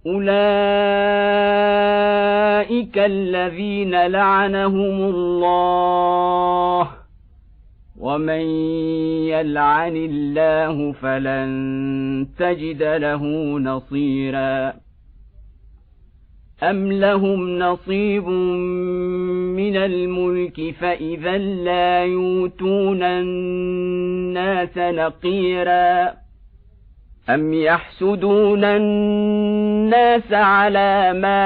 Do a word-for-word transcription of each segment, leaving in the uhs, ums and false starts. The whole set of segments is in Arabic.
أولئك الذين لعنهم الله ومن يلعن الله فلن تجد له نصيرا أم لهم نصيب من الملك فإذا لا يؤتون الناس نقيرا أم يحسدون الناس على ما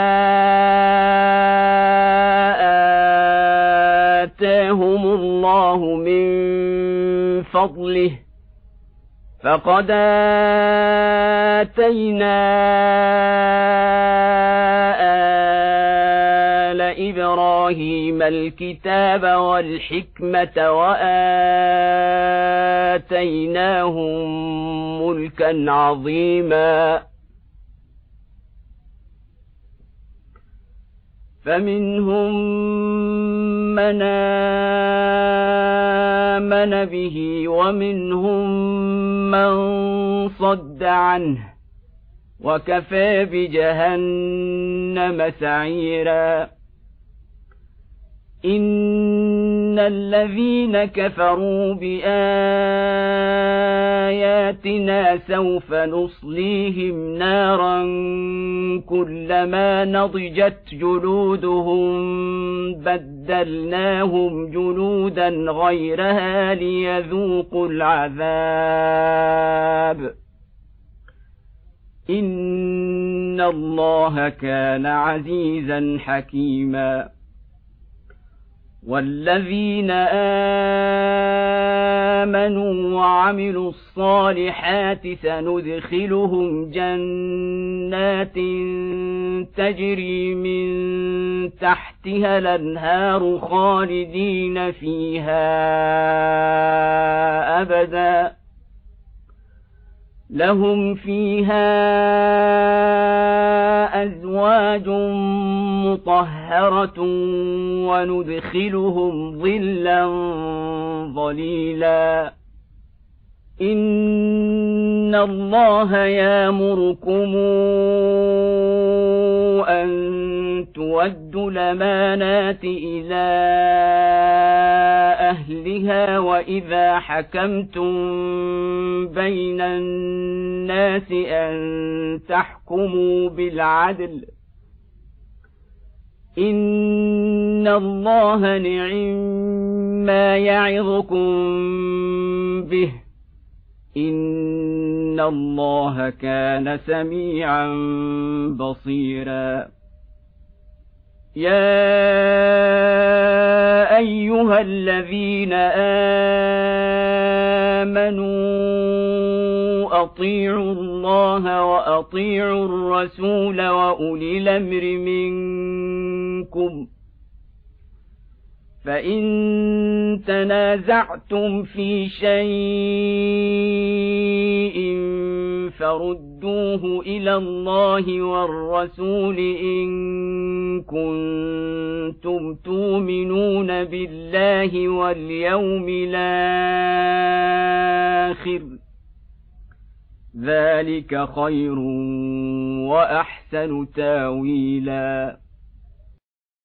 آتاهم الله من فضله فقد آتينا آل إبراهيم الكتاب والحكمة وآتيناهم ملكا عظيما فمنهم من آمن به ومنهم من صد عنه وكفى بجهنم سعيرا إن الذين كفروا بآياتنا سوف نصليهم نارا كلما نضجت جلودهم بدلناهم جلودا غيرها ليذوقوا العذاب إن الله كان عزيزا حكيما والذين آمنوا وعملوا الصالحات سندخلهم جنات تجري من تحتها الأنهار خالدين فيها أبدا لهم فيها أزواج مطهرة وندخلهم ظلا ظليلا إن الله يأمركم أن تؤدوا الأمانات إلى أهلها وإذا حكمتم بين الناس أن تحكموا بالعدل إن الله نعم يعظكم به إن الله كان سميعا بصيرا يا أيها الذين آمنوا أطيعوا الله وأطيعوا الرسول وأولي الأمر منكم فإن تنازعتم في شيء فردوه إلى الله والرسول إن كنتم تؤمنون بالله واليوم الآخر ذلك خير وأحسن تاويلا